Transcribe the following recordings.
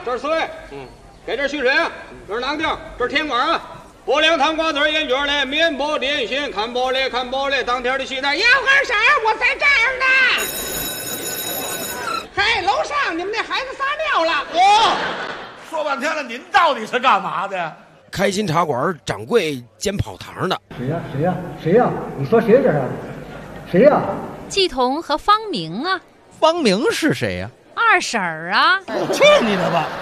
这是水，给这蓄水啊，这是囊丁，这是甜瓜啊。薄凉糖瓜子烟卷嘞，面包点心，看包嘞，当天的西餐，要干啥？我在这儿呢。嘿，楼上你们那孩子撒尿了。 说半天了，您到底是干嘛的呀？ 开心茶馆掌柜兼跑堂的。 谁呀？你说谁这是？谁呀？ 季彤和方明啊。 方明是谁呀？ 二婶儿啊。 去你的吧！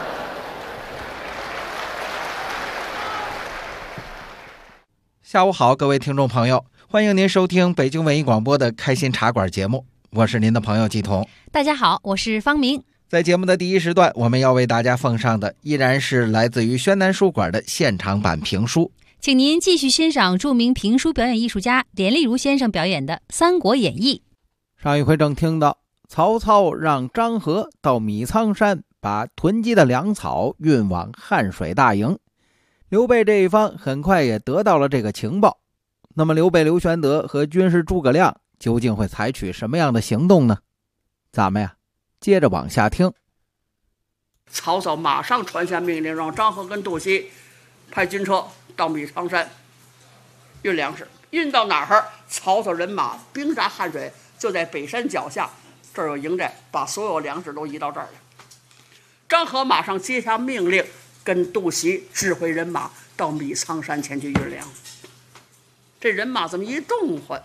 下午好，各位听众朋友，欢迎您收听北京文艺广播的开心茶馆节目，我是您的朋友季彤。 大家好，我是方明。 在节目的第一时段，我们要为大家奉上的依然是来自于宣南书馆的现场版评书， 请您继续欣赏著名评书表演艺术家连丽如先生表演的《三国演义》。 上一回正听到曹操让张合到米仓山把囤积的粮草运往汉水大营，刘备这一方很快也得到了这个情报。那么刘备刘玄德和军师诸葛亮究竟会采取什么样的行动呢？咱们呀接着往下听。 曹操马上传下命令，让张合跟杜袭派军车到米仓山运粮食。运到哪儿？曹操人马兵扎汉水，就在北山脚下，这儿有营寨，把所有粮食都移到这儿来。张合马上接下命令，跟杜袭指挥人马到米仓山前去运粮。这人马这么一动换，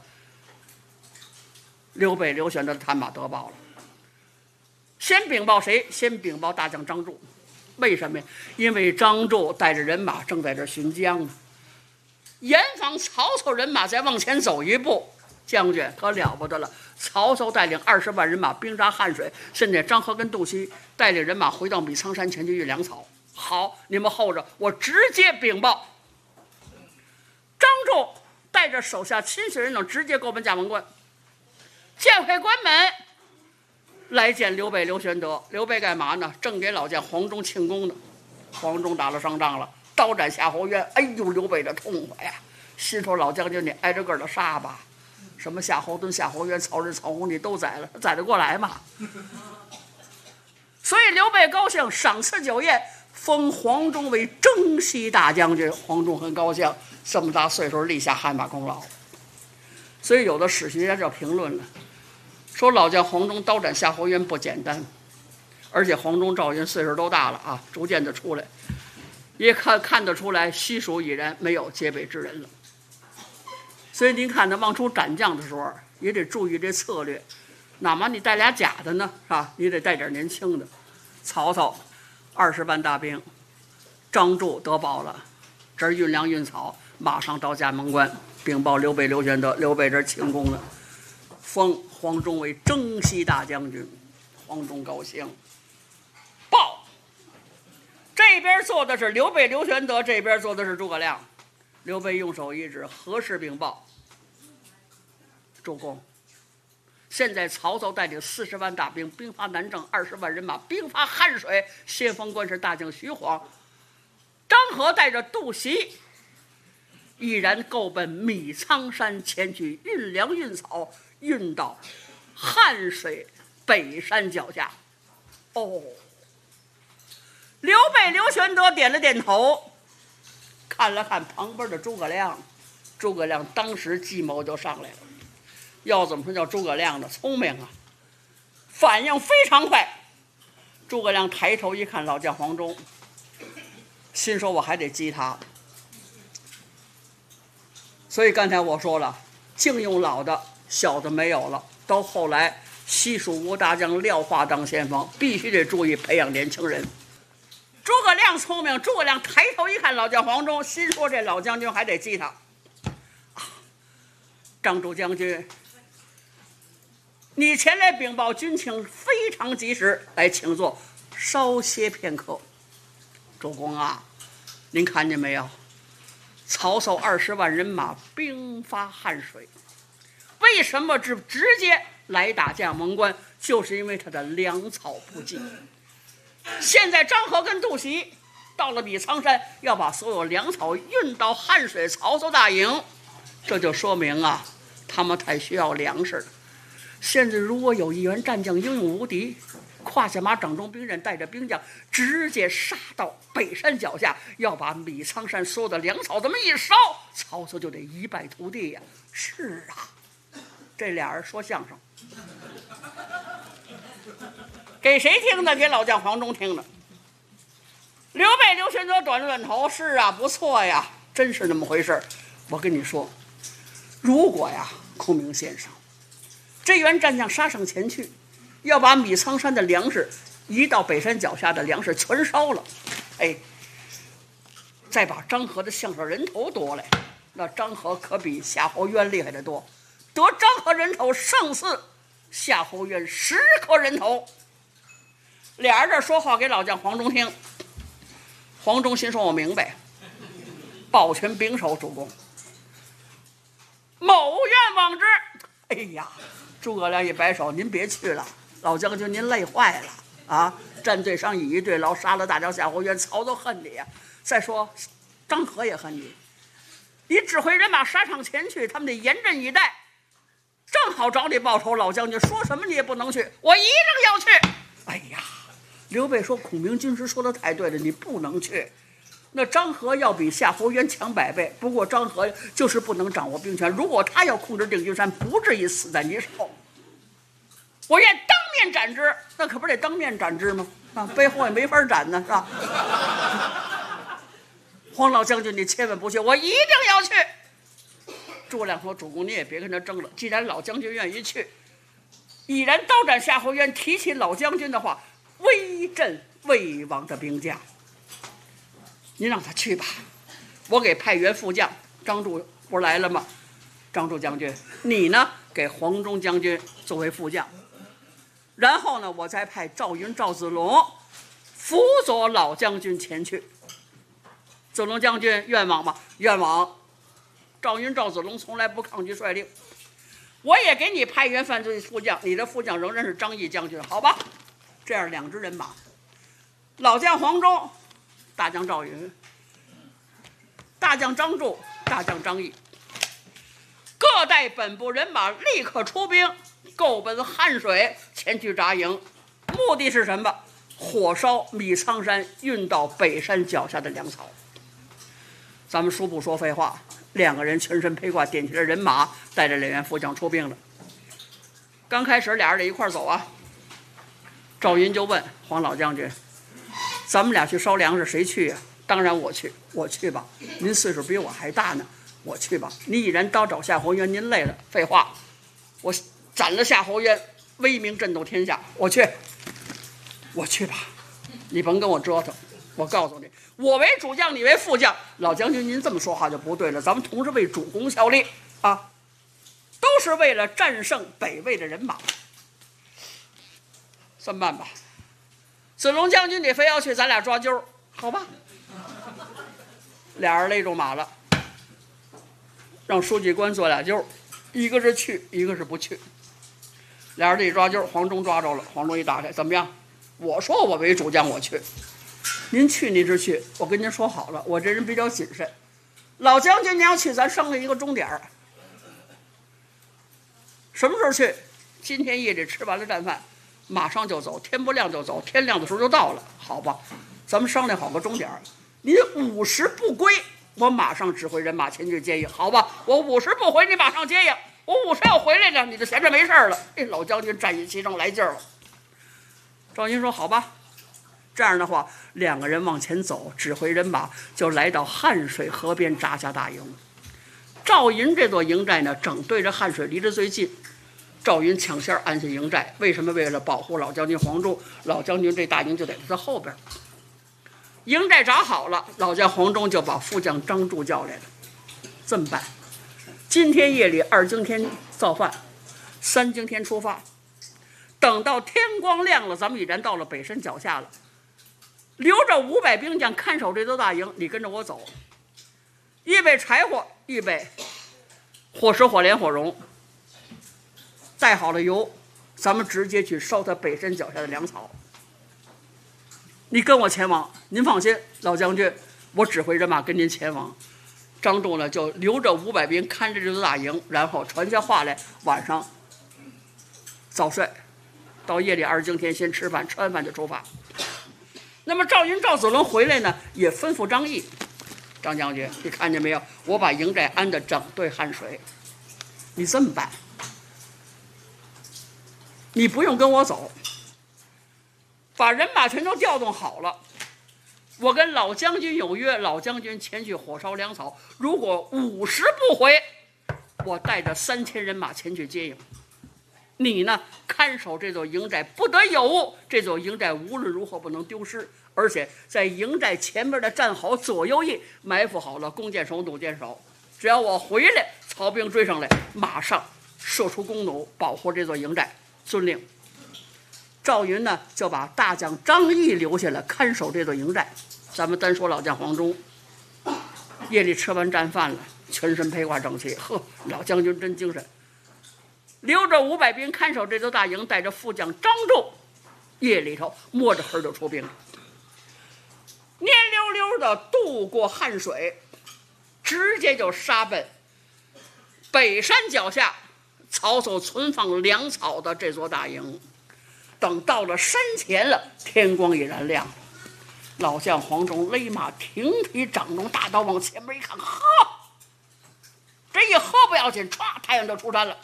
刘备刘玄德的探马得报了。先禀报谁？先禀报大将张柱。为什么呀？因为张柱带着人马正在这巡江呢，严防曹操人马再往前走一步。将军可了不得了，曹操带领20万人马兵扎汉水，现在张合跟杜袭带领人马回到米仓山前去运粮草。好，你们候着，我直接禀报。张柱带着手下亲信人等直接过门葭门关，建会关门来见刘备刘玄德。刘备干嘛呢？正给老将黄忠庆功呢。黄忠打了胜仗了，刀斩夏侯渊。哎呦，刘备这痛快呀！心说老将军你挨着个的杀吧，什么夏侯惇、夏侯渊、曹仁、曹洪你都宰了，宰得过来吗？所以刘备高兴，赏赐酒宴，封黄忠为征西大将军。黄忠很高兴，这么大岁数立下汗马功劳。所以有的史学家就评论了，说老将黄忠刀斩夏侯渊不简单，而且黄忠赵云岁数都大了啊，逐渐的出来，也看得出来西蜀已然没有接北之人了。所以您看他往出斩将的时候也得注意这策略，哪怕你带俩假的呢，是吧？你得带点年轻的。曹操20万大兵，张柱得报了，这儿运粮运草，马上到葭门关禀报刘备刘玄德。刘备这儿庆功了，封黄忠为征西大将军。黄忠高兴，报这边坐的是刘备刘玄德，这边坐的是诸葛亮。刘备用手一指，何事禀报？主公，现在曹操带领40万大兵，兵发南郑，20万人马兵发汉水，先锋官是大将徐晃。张合带着杜袭已然够奔米仓山前去运粮运草，运到汉水北山脚下。哦，刘备刘玄德点了点头，看了看旁边的诸葛亮。诸葛亮当时计谋就上来了。要怎么说叫诸葛亮的聪明啊，反应非常快。诸葛亮抬头一看老将黄忠，心说我还得激他。所以刚才我说了，净用老的，小的没有了。到后来西蜀吴大将廖化当先锋，必须得注意培养年轻人。诸葛亮聪明，诸葛亮抬头一看老将黄忠，心说这老将军还得激他。张主将军，你前来禀报军情非常及时，来请坐，稍歇片刻。主公啊，您看见没有？曹操20万人马兵发汉水，为什么直接来打葭门关？就是因为他的粮草不济。现在张合跟杜袭到了米仓山，要把所有粮草运到汉水曹操大营，这就说明啊，他们太需要粮食了。现在如果有一员战将英勇无敌， 胯下马掌中兵刃，带着兵将直接杀到北山脚下，要把米仓山所有的粮草这么一烧，曹操就得一败涂地呀。是啊，这俩人说相声，给谁听的？给老将黄忠听的。刘备、刘玄德短了头，是啊，不错呀，真是那么回事。我跟你说，如果呀，孔明先生，这员战将杀上前去，要把米仓山的粮食移到北山脚下的粮食全烧了，哎，再把张合的项上人头夺来，那张合可比夏侯渊厉害得多，得张合人头胜似夏侯渊10颗人头。俩人这说话给老将黄忠听，黄忠心说我明白，抱拳秉手，主公，某愿往之。哎呀，诸葛亮一摆手，您别去了，老将军您累坏了啊！战队上以一队劳，杀了大将夏侯渊，曹操恨你呀。再说张合也恨你，你指挥人马沙场前去，他们得严阵以待，正好找你报仇。老将军说什么你也不能去，我一定要去。哎呀，刘备说孔明军师说的太对了，你不能去。那张合要比夏侯渊强100倍，不过张合就是不能掌握兵权，如果他要控制定军山，不至于死在你手。我愿当面斩之，那可不是得当面斩之吗？啊，背后也没法斩呢，是吧？黄老将军，你千万不去，我一定要去。诸葛亮说：“主公，你也别跟他争了，既然老将军愿意去，已然刀斩夏侯渊，提起老将军的话，威震魏王的兵将。您让他去吧，我给派员副将张柱不是来了吗？张柱将军，你呢给黄忠将军作为副将，然后呢，我再派赵云、赵子龙辅佐老将军前去。子龙将军愿往吗？愿往。赵云、赵子龙从来不抗拒率领，我也给你派员犯罪副将，你的副将仍然是张翼将军，好吧？这样2支人马，老将黄忠，大将赵云，大将张柱，大将张翼，各带本部人马立刻出兵，够奔汉水前去扎营，目的是什么？火烧米仓山运到北山脚下的粮草。咱们说不说废话，2个人全身披挂，点起了人马，带着2员副将出兵了。刚开始俩人得一块走啊。赵云就问黄老将军：“咱们俩去烧粮食，谁去呀？”当然我去，我去吧。您岁数比我还大呢，我去吧。你已然刀找夏侯渊，您累了。废话，我斩了夏侯渊，威名震动天下，我去，我去吧。你甭跟我折腾，我告诉你，我为主将，你为副将。老将军，您这么说话就不对了。咱们同时为主公效力啊，都是为了战胜北魏的人马。这么办吧，子龙将军你非要去，咱俩抓阄，好吧？俩人勒住马了，让书记官做俩阄，一个是去，一个是不去。俩人这一抓阄，黄忠抓着了，黄忠一打开，怎么样？我说我为主将，我去。您去您是去，我跟您说好了，我这人比较谨慎。老将军您要去，咱商量一个钟点，什么时候去？今天夜里吃完了战饭，马上就走，天不亮就走，天亮的时候就到了，好吧？咱们商量好个钟点，您午时不归，我马上指挥人马前去接应，好吧？我午时不回，你马上接应。我午时要回来了，你就闲着没事了。哎，老将军战意其中，来劲儿了。赵云说：“好吧。”这样的话，2个人往前走，指挥人马就来到汉水河边扎下大营。赵云这座营寨呢，正对着汉水，离得最近。赵云抢先安下营寨，为什么？为了保护老将军黄忠。老将军这大营就得在他后边。营寨扎好了，老将黄忠就把副将张柱叫来了。这么办？今天夜里2更天造饭，3更天出发。等到天光亮了，咱们已然到了北山脚下了。留着500兵将看守这座大营，你跟着我走。预备柴火，预备火石、火镰、火绒，带好了油，咱们直接去烧他北山脚下的粮草。你跟我前往，您放心，老将军，我指挥人马跟您前往。张仲呢，就留着500兵看着这座大营，然后传下话来，晚上早睡， 到夜里二更天先吃饭，吃完饭就出发。那么赵云、赵子龙回来呢，也吩咐张毅：“张将军，你看见没有？我把营寨安得整对汉水，你这么办？你不用跟我走，把人马全都调动好了。我跟老将军有约，老将军前去火烧粮草，如果50不回，我带着3000人马前去接应。你呢，看守这座营寨，不得有误。这座营寨无论如何不能丢失，而且在营寨前面的站好左右翼，埋伏好了弓箭手、弩箭手。只要我回来，曹兵追上来，马上射出弓弩，保护这座营寨。遵令。赵云呢，就把大将张毅留下来看守这座营寨。咱们单说老将黄忠，夜里吃完战饭了，全身披挂整齐，呵，老将军真精神。留着500兵看守这座大营，带着副将张仲，夜里头摸着黑就出兵了。蔫溜溜的渡过汉水，直接就杀奔北山脚下曹操存放粮草的这座大营。等到了山前了，天光已然亮了。老将黄忠勒马挺提掌中大刀，往前面一看，呵，这一喝不要紧，唰，太阳就出山了。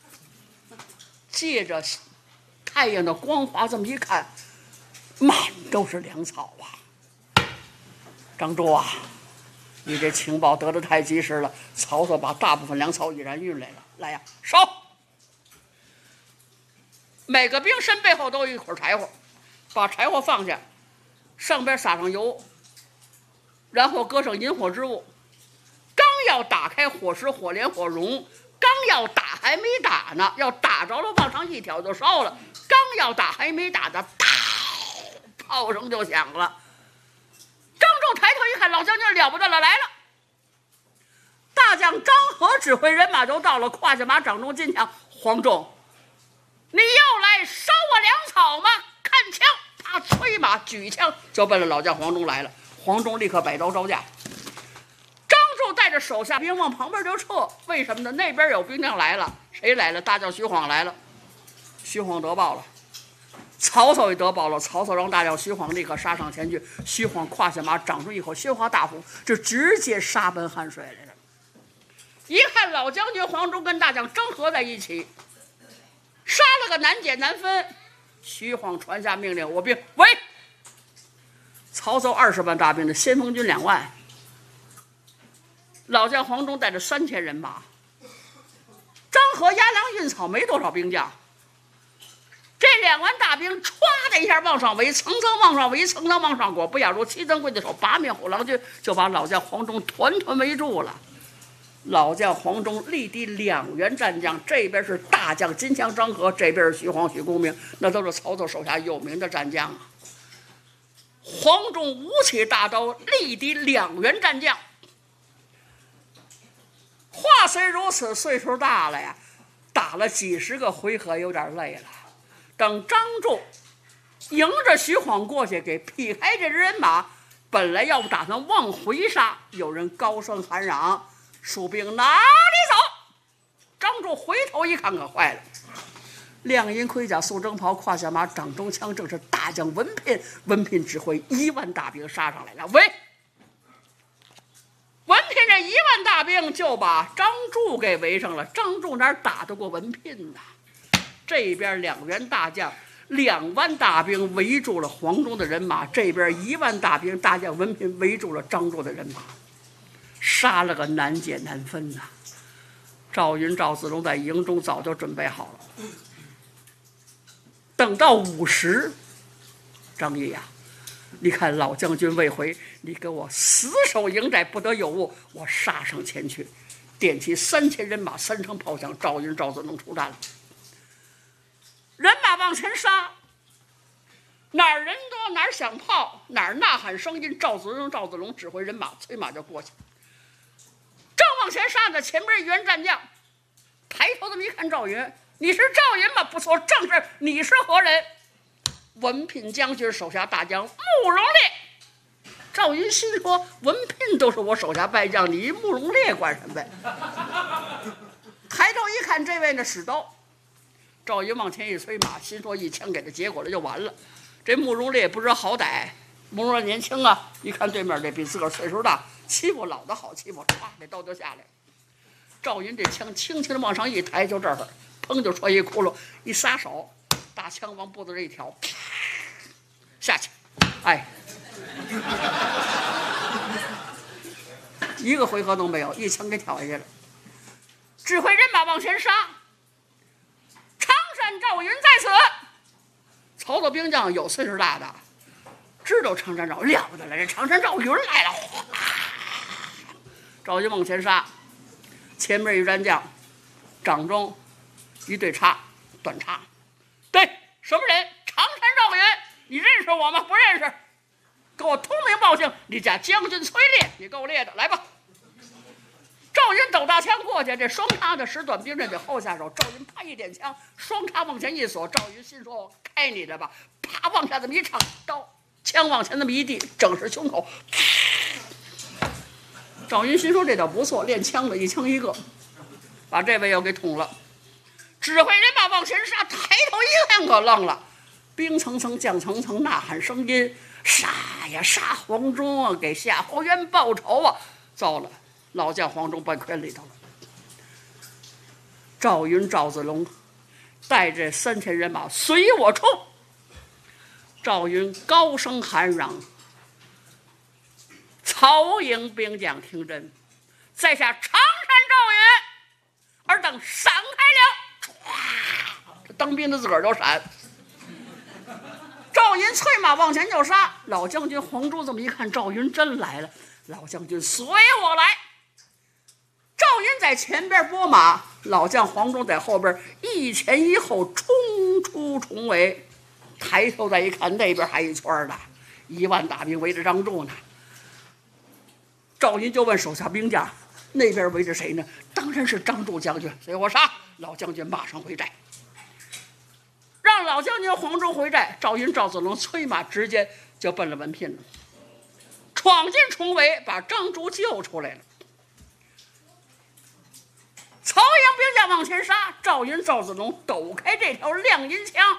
借着太阳的光华，这么一看，满都是粮草啊！张周啊，你这情报得得太及时了。曹操把大部分粮草已然运来了，来呀，烧！每个兵身背后都有一捆柴火，把柴火放下，上边撒上油，然后搁上引火之物。刚要打开，火石火连火融，刚要打还没打呢，要打着了往上一挑就烧了。刚要打还没打的，啪，炮声就响了。张仲抬头一看，老将军了不得了，来了！大将张合指挥人马就到了，胯下马，掌中金枪。黄忠，你又来烧我粮草吗？看枪！他催马举枪就奔着老将黄忠来了。黄忠立刻摆刀招架。张仲带着手下兵往旁边就撤，为什么呢？那边有兵将来了。谁来了？大将徐晃来了。徐晃得报了，曹操也得报了。曹操让大将徐晃立刻杀上前去。徐晃胯下马，掌中一口鲜花大斧，就直接杀奔汉水来了。一看老将军黄忠跟大将张合在一起，杀了个难解难分。徐晃传下命令，我兵喂！曹操20万大兵的先锋军2万，老将黄忠带着3000人马，张合押粮运草没多少兵将。这2万大兵歘的一下往上围，层层往上围，层层往上裹，不亚如七曾刽子手8面虎狼军，就把老将黄忠团团围住了。老将黄忠力敌2员战将，这边是大将金枪张合，这边是徐晃、许公明，那都是曹操手下有名的战将啊。黄忠舞起大刀，力敌2员战将。话虽如此，岁数大了呀，打了几十个回合，有点累了。等张仲迎着徐晃过去，给劈开这支人马，本来要打算往回杀，有人高声喊嚷：“蜀兵哪里走？”张仲回头一看，可坏了，亮银盔甲，素征袍，胯下马，掌中枪，正是大将文聘。文聘指挥1万大兵杀上来了。喂！文聘这1万大兵就把张柱给围上了。张柱哪打得过文聘呐？这边2员大将2万大兵围住了黄忠的人马，这边1万大兵大将文聘围住了张柱的人马，杀了个难解难分呐。赵云、赵子龙在营中早就准备好了。等到50，张毅呀，你看老将军未回，你给我死守营寨，不得有误。我杀上前去，点起3000人马，3声炮响，赵云、赵子龙出战了。人马往前杀，哪儿人多哪儿响炮，哪儿呐喊声音。赵子龙指挥人马催马就过去，正往前杀呢，前面1员战将抬头这么一看，赵云，你是赵云吗？不错，正是。你是何人？文聘将军手下大将慕容烈。赵云心说，文聘都是我手下败将，你慕容烈管什么呗？抬头一看，这位呢使刀， 赵云往前一催马，心说一枪给他结果了就完了。这慕容烈不知道好歹，慕容烈年轻啊，一看对面这比自个儿岁数大，欺负老的好欺负，歘，这刀就下来。赵云这枪轻轻的往上一抬，就这儿，砰就穿一窟窿，一撒手，大枪往肚子这一挑，啪下去，哎，一个回合都没有，一枪给挑下去了。指挥人马往前杀，常山赵云在此。曹操兵将有岁数大的，知道常山赵了不得了，这常山赵云来了，赵云往前杀，前面一员将，掌中一对叉，短叉，对，什么人？常山赵云，你认识我吗？不认识，给我通名报姓，你家将军崔烈，你够烈的，来吧。赵云抖大枪过去，这双叉的使短兵刃得后下手。赵云啪一点枪，双叉往前一锁。赵云心说：“我开你的吧！”啪往下这么一插，刀枪往前那么一递，正是胸口。赵云心说：“这倒不错，练枪的一枪一个，把这位又给捅了。”指挥人马往前杀，抬头一看可愣了，兵层层将层层呐喊声音：“杀呀杀黄忠啊，给夏侯渊报仇啊！”糟了！老将黄忠被困里头了。赵云、赵子龙带着3000人马随我冲。赵云高声喊嚷：“曹营兵将听真，在下常山赵云，尔等闪开了！”这当兵的自个儿就闪。赵云催马往前就杀，老将军黄忠这么一看，赵云真来了，老将军随我来。赵云在前边拨马，老将黄忠在后边一前一后冲出重围。抬头再一看，那边还一圈呢，1万大兵围着张柱呢。赵云就问手下兵将：“那边围着谁呢？”当然是张柱将军，随我杀！老将军马上回寨，让老将军黄忠回寨。赵云、赵子龙催马直接就奔了文聘了，闯进重围，把张柱救出来了。曹营兵将往前杀，赵云、赵子龙抖开这条亮银枪，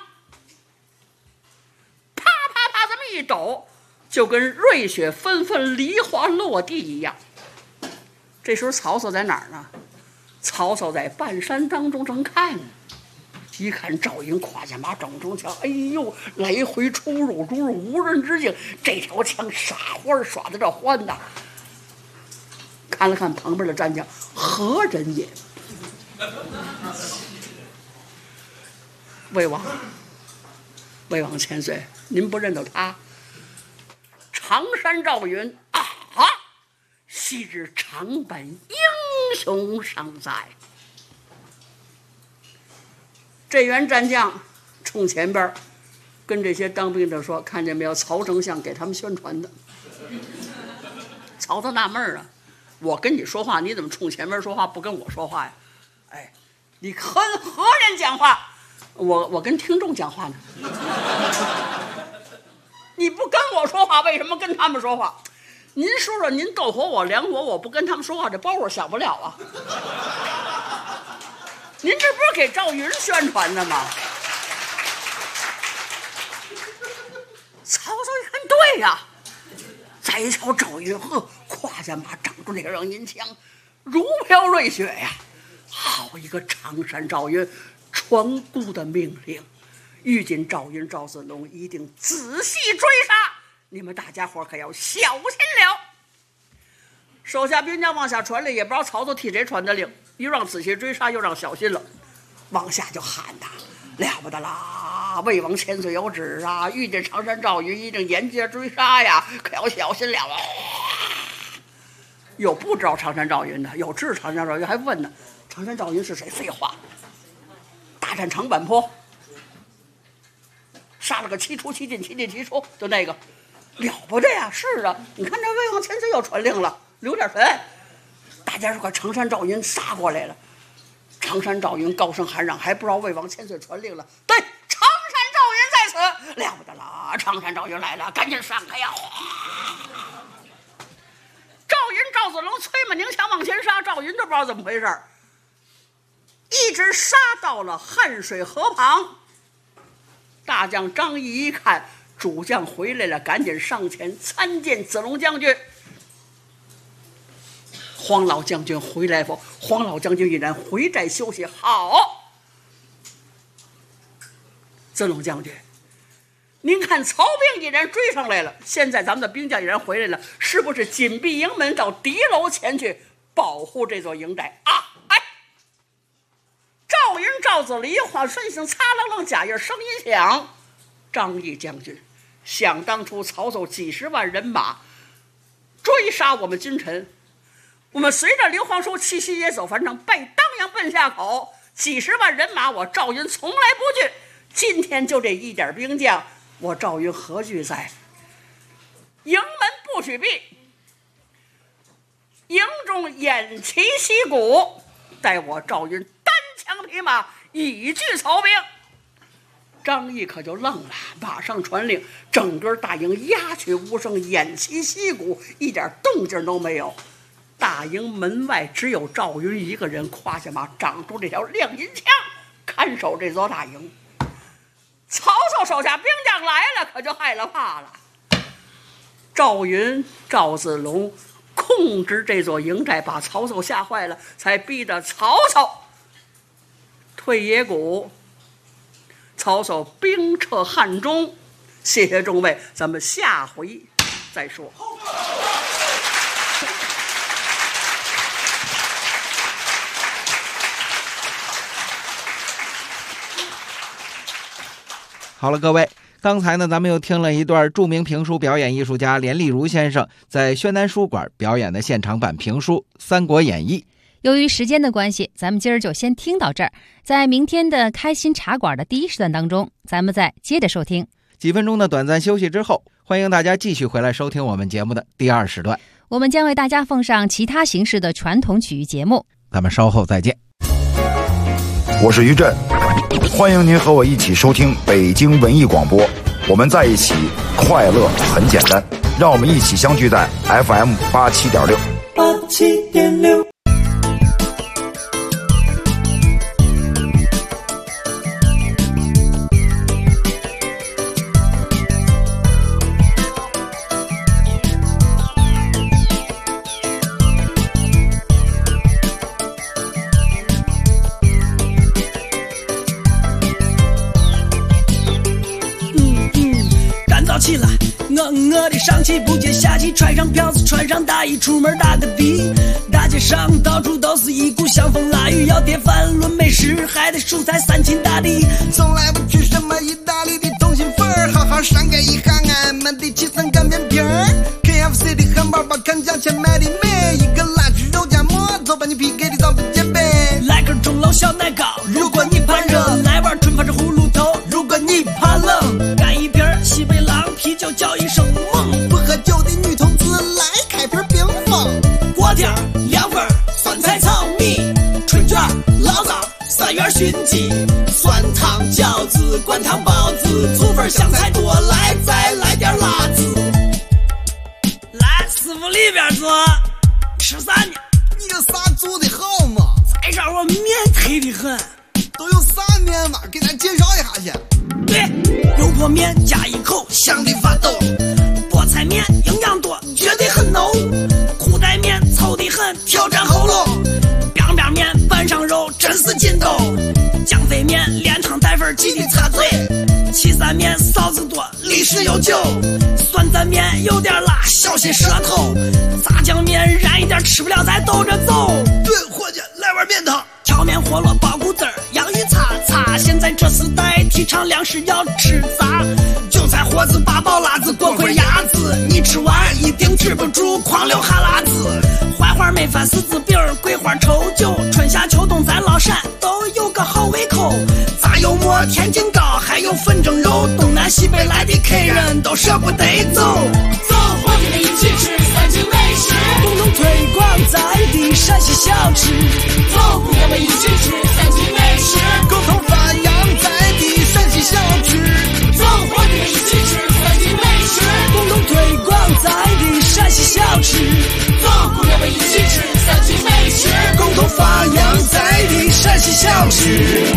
啪啪啪这么一抖，就跟瑞雪纷纷、梨花落地一样。这时候曹操在哪儿呢？曹操在半山当中正看呢。一看赵云胯下马，掌中枪，哎呦，来回出入，如入无人之境。这条枪耍花耍的这欢呐！看了看旁边的战将，何人也？魏王千岁，您不认得他？常山赵云啊！昔日长本英雄尚在。这员战将冲前边跟这些当兵的说：“看见没有？曹丞相给他们宣传的。”曹操纳闷啊，我跟你说话，你怎么冲前边说话，不跟我说话呀？哎，你跟何人讲话？我跟听众讲话呢。你不跟我说话，为什么跟他们说话？您说说，您斗火我两火，我不跟他们说话，这包袱小不了啊。您这不是给赵云宣传的吗？曹操一看，对呀，再一瞧赵云，胯下马掌住那个让银枪，如飘瑞雪呀！好一个常山赵云，传孤的命令，遇见赵云、赵子龙一定仔细追杀，你们大家伙可要小心了。手下兵将往下传令，也不知道曹操替谁传的令，一让仔细追杀，又让小心了，往下就喊他了不得啦！魏王千岁有旨啊，遇见常山赵云一定沿街追杀呀，可要小心了。有不知道常山赵云的，有知常山赵云还问呢，常山赵云是谁？废话，大战长坂坡，杀了个7出7进7进7出，就那个了不得呀！是啊，你看这魏王千岁又传令了，留点神。大家说快，常山赵云杀过来了。常山赵云高声喊嚷，还不知道魏王千岁传令了。对，常山赵云在此，了不得了！常山赵云来了，赶紧闪开呀！赵云、赵子龙催马拧枪往前杀，赵云都不知道怎么回事。 一直杀到了汉水河旁。大将张毅一看主将回来了，赶紧上前参见子龙将军。黄老将军回来否？黄老将军已然回寨休息。好，子龙将军，您看曹兵已然追上来了，现在咱们的兵将已然回来了，是不是紧闭营门到敌楼前去保护这座营寨啊？哎，赵云、赵子离话身形擦楞楞，假印声音响。张毅将军，想当初曹操几十万人马追杀我们君臣，我们随着刘皇叔七夕夜走樊城，拜当阳奔下口，几十万人马，我赵云从来不惧。今天就这一点兵将，我赵云何惧哉？营门不许闭，营中偃旗息鼓，待我赵云单枪匹马以拒曹兵。张毅可就愣了，马上传令，整个大营鸦雀无声，偃旗息鼓，一点动静都没有。大营门外只有赵云一个人，胯下马长出这条亮银枪，看守这座大营。曹操手下兵将来了，可就害了怕了。赵云、赵子龙控制这座营寨，把曹操吓坏了，才逼得曹操退野谷。曹操兵撤汉中。谢谢众位，咱们下回再说。 好了，各位，刚才呢，咱们又听了一段著名评书表演艺术家连丽如先生在宣南书馆表演的现场版评书《三国演义》。 由于时间的关系，咱们今儿就先听到这儿。在明天的开心茶馆的第一时段当中，咱们再接着收听。 几分钟的短暂休息之后，欢迎大家继续回来收听我们节目的第二时段。 我们将为大家奉上其他形式的传统曲艺节目。 咱们稍后再见。 我是于震，欢迎您和我一起收听北京文艺广播。我们在一起，快乐很简单，让我们一起相聚在 FM 87.6。 87.6。起来，我的上气不接下气，穿上票子，穿上大衣，出门打个的。大街上到处都是一股香风腊雨，要碟饭论美食，还得蔬菜三秦大地。 从来不吃什么意大利的通心粉儿，好好上盖一行俺们的起层干面皮儿。KFC 的汉堡包看价钱买的美，一个辣子肉夹馍，做把你 PK 的早不减肥。 来根钟楼小奶糕，如果你怕热，来碗春泡着葫芦头，如果你怕冷，干一瓶西北狼啤酒叫一声猛。 不喝酒的女同志来开瓶冰峰， 锅贴凉粉酸菜炒米，春卷醪糟三元熏鸡，酸汤饺子灌汤包子，醋粉香菜多来，再来点辣子。来师傅里边坐，吃啥呢？ 你这啥做的好嘛？ 再让我面忒的很。 都有啥面嘛？给咱介绍一下去。 对，油泼面加一口香的发抖，菠菜面营养多，绝对很浓，裤带面糙的很，挑战喉咙，边边面拌上肉真是劲斗，酱肥面连汤带粉记得擦嘴，岐山面臊子多，历史悠久，酸蘸面有点辣，小心舌头，炸酱面燃一点吃不了再兜着走。 对，伙计，来碗面汤。 荞面饸饹包谷子儿，洋芋擦擦。现在这时代提倡粮食要吃杂，韭菜活子八宝辣子锅盔鸭子，你吃完一定止不住狂流哈喇子。槐花焖饭柿子饼桂花稠酒，春夏秋冬咱老陕都有个好胃口。炸油馍天津糕，还有粉蒸肉，东南西北来的客人都舍不得走。 走，伙计们一起吃三秦美食， 共同推广在地陕西小吃。 走，姑娘们一起吃三秦美食， 共同发扬在地陕西小吃。 走，伙计们一起吃三秦美食， 共同推广在地陕西小吃。 走，姑娘们一起吃三秦美食， 共同发扬在地陕西小吃。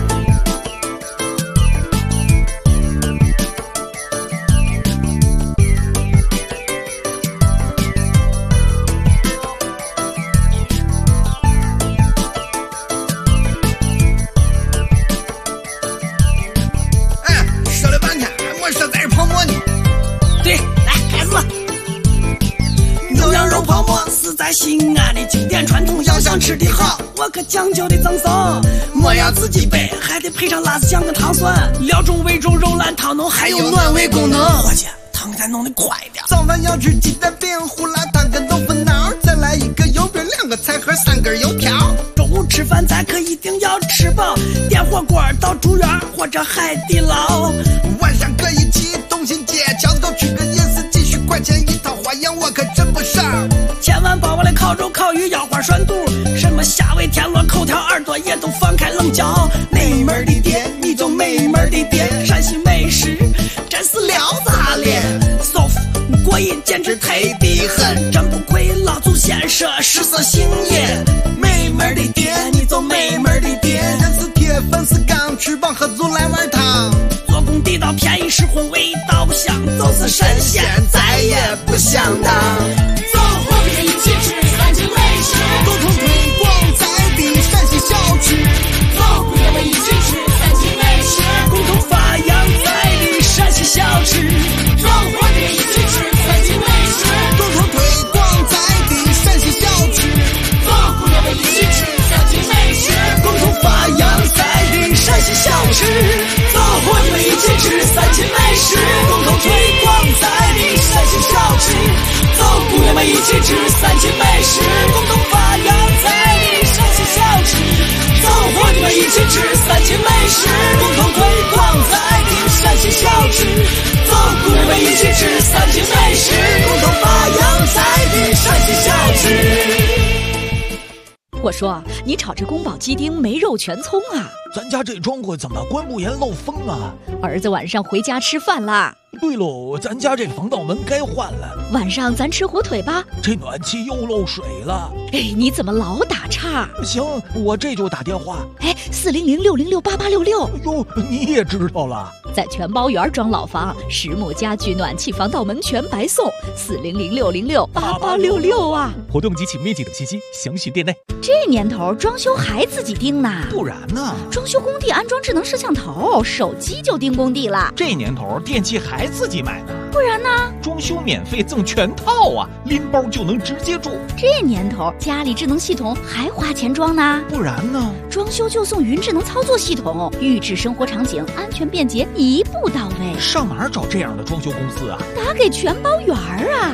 说了半天，我说在这泡沫呢。 对，来开始吧。牛羊肉泡沫是在西安的经典传统，要想吃的好，我可讲究的赠送。馍要自己备，还得配上辣子酱跟糖蒜，料中味中肉烂汤浓，还有暖胃功能。伙计，汤再弄得快点。 早饭要吃鸡蛋饼、胡辣汤跟豆腐脑，再来一个油饼，2个菜盒，3根油条。 中午吃饭咱可一定要吃饱，点火锅到住院或者海底捞。 晚上可以去东新街，饺子沟吃个夜市，几十块钱一套，花样我可真不少。 千万别忘了烤肉、烤鱼、腰花涮肚，什么虾尾、田螺、口条、耳朵也都放开冷嚼。美门的店，你就美门的店，陕西美食真是撩炸脸，舒服过瘾，简直忒的很，真不愧老祖先说食色性也。美门的店，你就美门的店， 人是铁，粉是钢，吃饱喝足来碗汤。 做工地道，便宜实惠，味道香，就是神仙再也不想当。 走，我们一起吃3斤美食， 共同推广在地陕西小吃。 走，我们一起吃3斤美食， 共同发扬在地陕西小吃。 走，我们一起吃3斤美食， 共同推广在地陕西小吃。 走，我们一起吃3斤美食， 共同发扬在地陕西小吃。走，我们一起吃3斤美食，共同推广在地陕西小吃。走，我们一起吃3斤美食，共同发扬在地陕西小吃。走，我们一起吃3斤美食，共同推广在地陕西小吃。走，我们一起吃3斤美食，共同发扬在地陕西小吃。 我说，你炒这宫保鸡丁没肉全葱啊？ 咱家这庄户怎么关不严漏风啊？ 儿子晚上回家吃饭啦。 对喽，咱家这防盗门该换了。 晚上咱吃火腿吧。 这暖气又漏水了。 哎，你怎么老打岔？ 行，我这就打电话。 哎，400-606-8866。 哟，你也知道了？ 在全包园装老房，10亩家具、暖气、防盗门全白送。400-606-8866啊！ 活动及其面积等信息详询店内。 这年头装修还自己盯呢？ 不然呢？ 装修工地安装智能摄像头，手机就盯工地了。 这年头电器还自己买呢？ 不然呢？ 装修免费赠全套啊，拎包就能直接住。 这年头家里智能系统还花钱装呢？ 不然呢？ 装修就送云智能操作系统，预制生活场景，安全便捷，一步到位。 上哪儿找这样的装修公司啊？ 打给全包园啊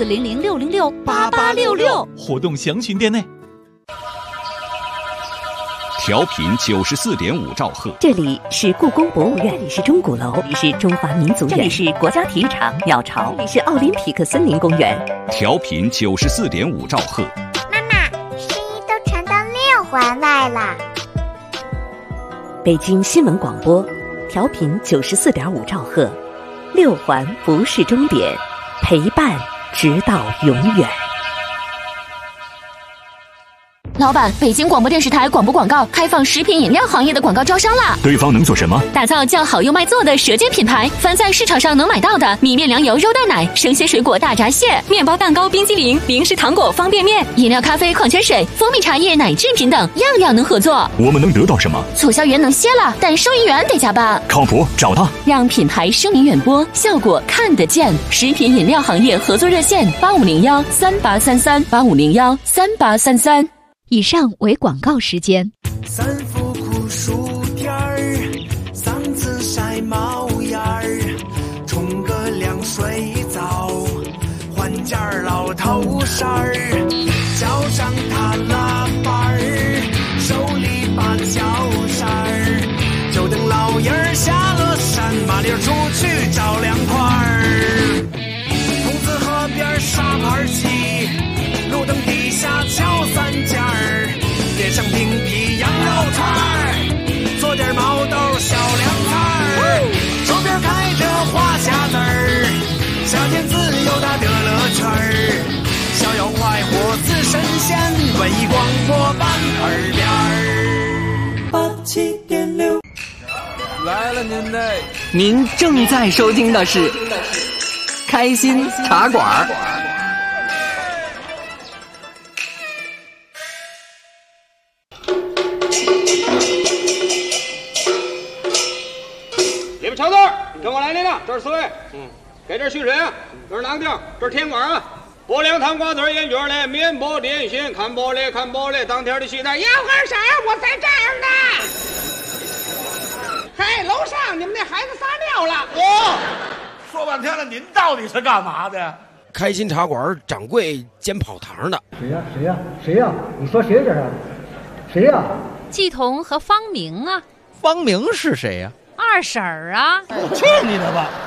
，400-606-8866。 活动详询店内。 调频94.5兆赫， 这里是故宫博物院，这里是钟鼓楼，这里是中华民族园，这里是国家体育场鸟巢，这里是奥林匹克森林公园。 调频94.5兆赫。 妈妈，声音都传到6环外了。 北京新闻广播，调频94.5兆赫，6环不是终点，陪伴直到永远。 老板，北京广播电视台广播广告开放食品饮料行业的广告招商啦！ 对方能做什么？ 打造叫好又卖座的舌尖品牌，凡在市场上能买到的米面粮油肉蛋奶、生鲜水果大闸蟹、面包蛋糕、冰激凌、零食糖果、方便面、饮料、咖啡、矿泉水、蜂蜜茶叶、奶制品等，样样能合作。 我们能得到什么？ 促销员能歇了，但收银员得加班。 靠谱，找他， 让品牌声名远播，效果看得见。食品饮料行业合作热线：8501-3833，8501-3833。 以上为广告时间。 三伏酷暑天儿，嗓子晒冒烟儿，冲个凉水澡，换件老头衫儿，脚上踏拉板儿，手里把脚扇儿，就等老爷儿下了山，麻溜出去找凉快儿。公子河边沙盘棋，路灯底下敲三尖儿，点上冰皮羊肉串儿，做点毛豆小凉菜儿，周边开着花匣子儿，夏天自由它的乐趣儿，逍遥快活似神仙，文艺广播伴耳边儿。 87.6。 来了您的， 您正在收听的是开心茶馆。 你们瞧字，跟我来您了，这是四位，给这续水啊，这是囊丁，这是甜馆啊。拨凉汤瓜子烟卷嘞，面包点心，看包嘞，当天的西单，要喝啥我在这儿呢。嘿，楼上你们那孩子撒尿了。 说半天了，您到底是干嘛的呀？ 开心茶馆掌柜兼跑堂的。 谁呀？你说谁这是？谁呀？ 季彤和方明啊。 方明是谁呀？ 二婶儿啊。 去你的吧！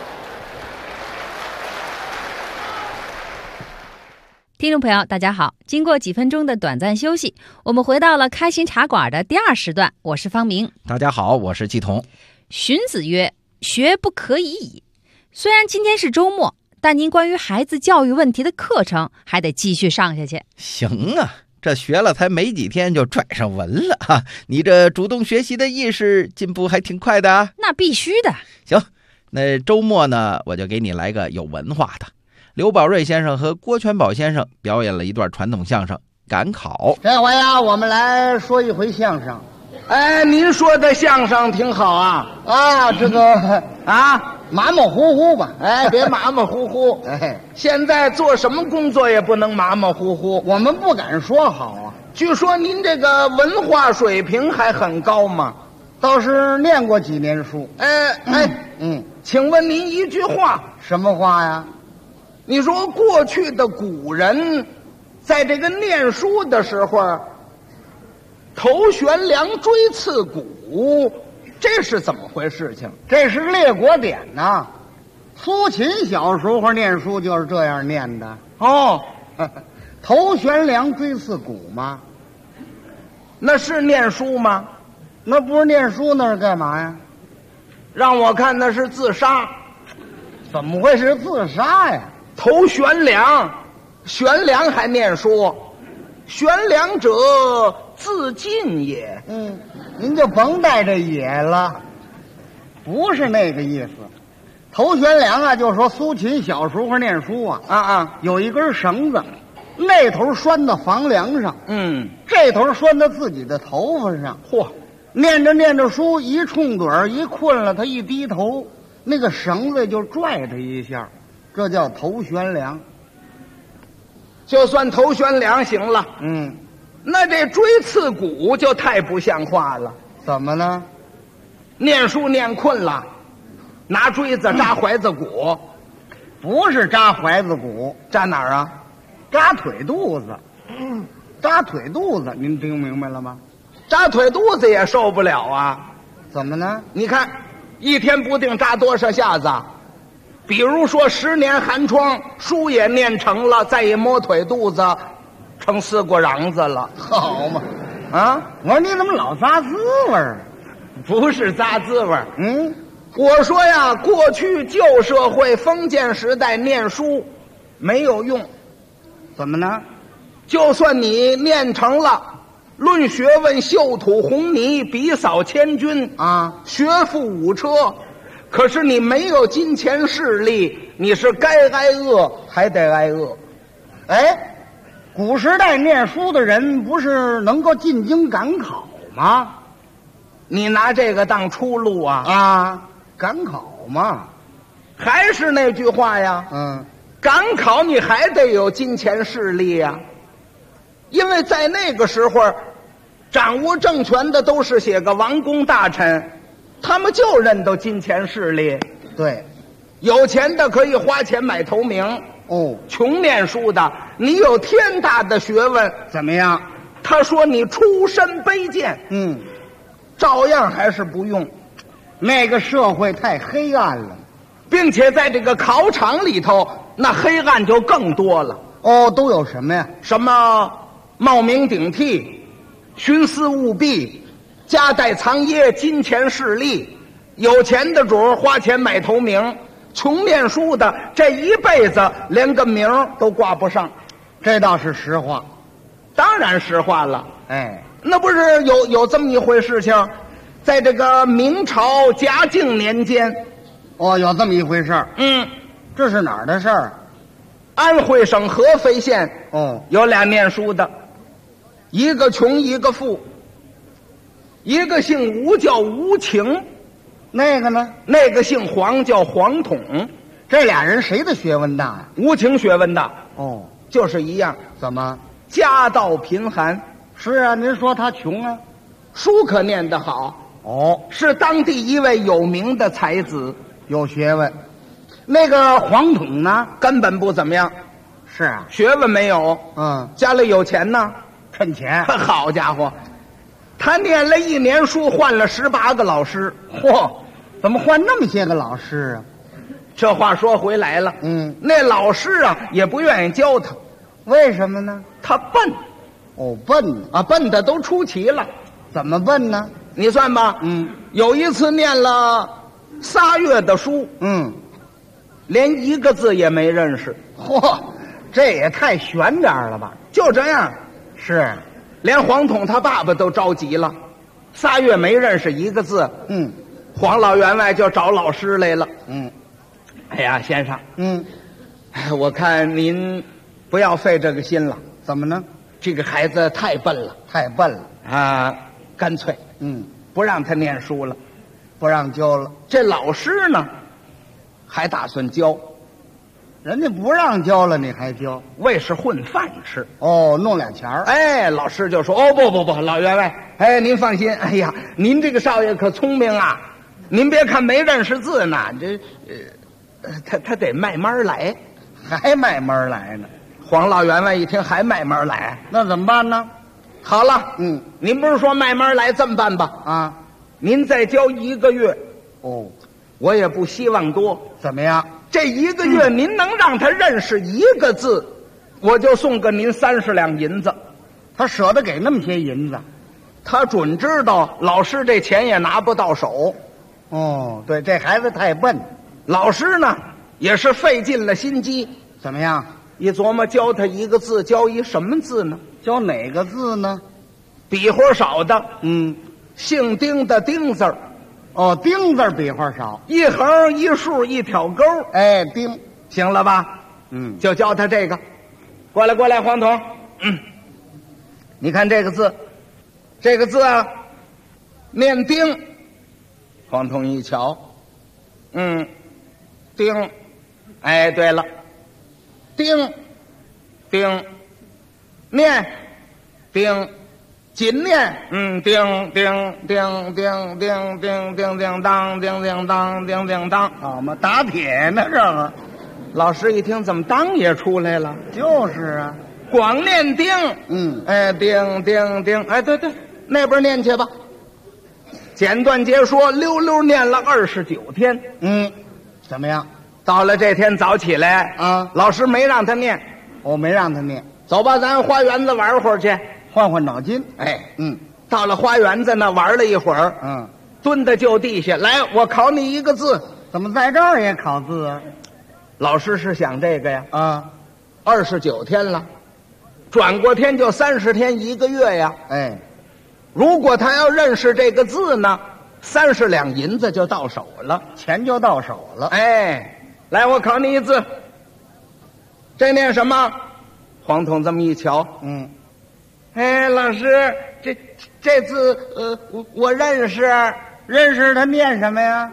听众朋友大家好，经过几分钟的短暂休息，我们回到了开心茶馆的第二时段，我是方明。 大家好，我是季彤。 荀子曰：学不可以已。虽然今天是周末，但您关于孩子教育问题的课程还得继续上下去。 行啊，这学了才没几天就拽上文了啊！你这主动学习的意识进步还挺快的啊。 那必须的。 行，那周末呢，我就给你来个有文化的。刘宝瑞先生和郭全宝先生表演了一段传统相声《赶考》。 这回呀，我们来说一回相声。 哎，您说的相声挺好啊！ 这个马马虎虎吧？ 哎，别马马虎虎。 哎， 现在做什么工作也不能马马虎虎。 我们不敢说好啊。 据说您这个文化水平还很高嘛？ 倒是念过几年书。 请问您一句话？ 什么话呀？ 你说过去的古人，在这个念书的时候，头悬梁锥刺股，这是怎么回事情？ 这是列国典呐。苏秦小时候念书就是这样念的。头悬梁锥刺股吗？ 那是念书吗？ 那不是念书，那是干嘛呀？ 让我看那是自杀。 怎么会是自杀呀？ 头悬梁，悬梁还念书，悬梁者自尽也。 您就甭带这也了，不是那个意思。头悬梁啊，就是说苏秦小时候念书有一根绳子，那头拴到房梁上，这头拴到自己的头发上。念着念着书，一冲盹儿，一困了，他一低头，那个绳子就拽他一下。这叫头悬梁， 就算头悬梁行了。那这锥刺股就太不像话了。 怎么呢？ 念书念困了，拿锥子扎怀子骨。 不是扎怀子骨， 扎哪儿啊？ 扎腿肚子。扎腿肚子，您听明白了吗？ 扎腿肚子也受不了啊。 怎么呢？ 你看，一天不定扎多少下子。比如说10年寒窗，书也念成了，再一摸腿肚子，成四过瓤子了。 好嘛，我说你怎么老咂滋味儿？ 不是咂滋味儿。我说呀，过去旧社会封建时代念书没有用。 怎么呢？ 就算你念成了，论学问绣土红泥，比扫千军学富五车。可是你没有金钱势力，你是该挨饿还得挨饿。 古时代念书的人不是能够进京赶考吗？ 你拿这个当出路啊？ 赶考嘛， 还是那句话呀。赶考你还得有金钱势力呀，因为在那个时候，掌握政权的都是些个王公大臣。他们就认得金钱势力。 对， 有钱的可以花钱买头名。穷念书的，你有天大的学问， 怎么样？ 他说你出身卑贱，照样还是不用。 那个社会太黑暗了， 并且在这个考场里头，那黑暗就更多了。 都有什么呀？ 什么冒名顶替、徇私舞弊、家带藏掖、金钱势力。有钱的主花钱买头名，穷念书的这一辈子连个名都挂不上。 这倒是实话。 当然实话了。 哎， 那不是有这么一回事情？ 在这个明朝嘉靖年间， 哦，有这么一回事儿。这是哪儿的事儿？ 安徽省合肥县有俩念书的，一个穷一个富，一个姓吴叫吴情， 那个呢？ 那个姓黄叫黄统。 这俩人谁的学问大呀？ 吴情学问大。 哦， 就是一样。 怎么？ 家道贫寒。 是啊，您说他穷啊， 书可念得好。 哦， 是当地一位有名的才子， 有学问。那个黄统呢， 根本不怎么样。 是啊， 学问没有。家里有钱呢， 趁钱。 好家伙，他念了1年书，换了18个老师。 嚯，怎么换那么些个老师啊？ 这话说回来了，那老师啊也不愿意教他。 为什么呢？ 他笨。 哦，笨啊，笨的都出奇了。 怎么笨呢？ 你算吧。有一次念了3月的书，连1个字也没认识。 嚯，这也太悬点了吧？ 就这样。 是， 连黄统他爸爸都着急了，3月没认识1个字。黄老员外就找老师来了。哎呀，先生，我看您不要费这个心了。 怎么呢？ 这个孩子太笨了， 太笨了啊！干脆，不让他念书了， 不让教了。 这老师呢，还打算教。 人家不让教了，你还教？ 为是混饭吃。 哦，弄俩钱儿。 哎，老师就说：“哦，不，老员外，哎，您放心，哎呀，您这个少爷可聪明啊！您别看没认识字呢，这，他得慢慢来， 还慢慢来呢。” 黄老员外一听还慢慢来， 那怎么办呢？ 好了，您不是说慢慢来，这么办吧？ 啊， 您再教1个月。 哦， 我也不希望多。 怎么样？ 这1个月您能让他认识1个字，我就送给您30两银子。 他舍得给那么些银子， 他准知道老师这钱也拿不到手。 哦，对，这孩子太笨。 老师呢也是费尽了心机。 怎么样？ 一琢磨，教他1个字，教一什么字呢？ 教哪个字呢？ 笔画少的，姓丁的丁字儿。 哦，丁字笔画少， 一横一竖一挑钩。 哎，丁， 行了吧？就教他这个。过来，黄统。你看这个字，这个字啊，念丁。黄统一瞧，丁。哎，对了。丁，念，丁，紧念，丁当， 好嘛，打铁呢这个。 老师一听，怎么当也出来了？ 就是啊， 光念丁，哎，丁，哎，对，那边念去吧。简短截说，溜念了29天。 怎么样？ 到了这天早起来啊， 老师没让他念， 我没让他念。 走吧，咱花园子玩会儿去， 换换脑筋。 哎，到了花园子呢，玩了一会儿，蹲在就地下，来，我考你1个字。 怎么在这儿也考字啊？ 老师是想这个呀。 啊 ，29天了，转过天就30天1个月呀。 哎， 如果他要认识这个字呢，30两银子就到手了， 钱就到手了。 哎。来，我考你1字，这念什么？黄统这么一瞧，哎，老师，这字，我认识， 他念什么呀？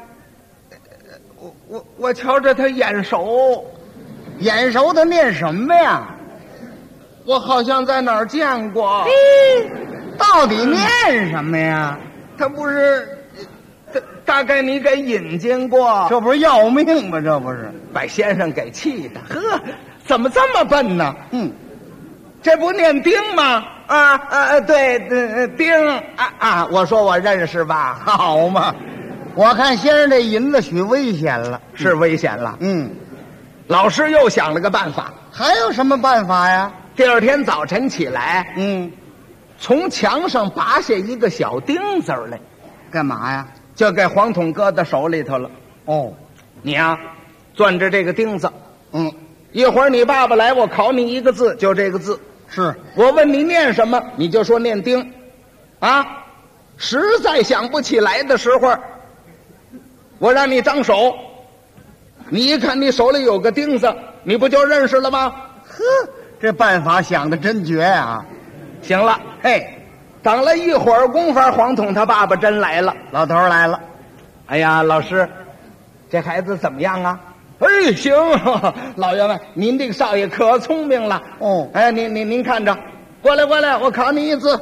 我瞧着他眼熟， 他念什么呀？ 我好像在哪儿见过。 到底念什么呀？ 他不是。大概你给引进过， 这不是要命吗？这不是把先生给气的，呵，怎么这么笨呢？这不念丁吗？对，丁啊！我说我认识吧？ 好嘛，我看先生这银子许危险了， 是危险了。老师又想了个办法， 还有什么办法呀？ 第2天早晨起来，从墙上拔下一个小钉子来， 干嘛呀？ 就给黄统搁到手里头了。 哦， 你呀，攥着这个钉子，一会儿你爸爸来，我考你1个字，就这个字。 是， 我问你念什么，你就说念丁，啊， 实在想不起来的时候，我让你张手，你一看你手里有个钉子，你不就认识了吗？ 呵，这办法想的真绝啊！ 行了，嘿，等了一会儿功夫，黄统他爸爸真来了， 老头来了。 哎呀，老师，这孩子怎么样啊？哎，行，老员外，您这个少爷可聪明了。 哦， 哎，您看着，过来，我考你一字。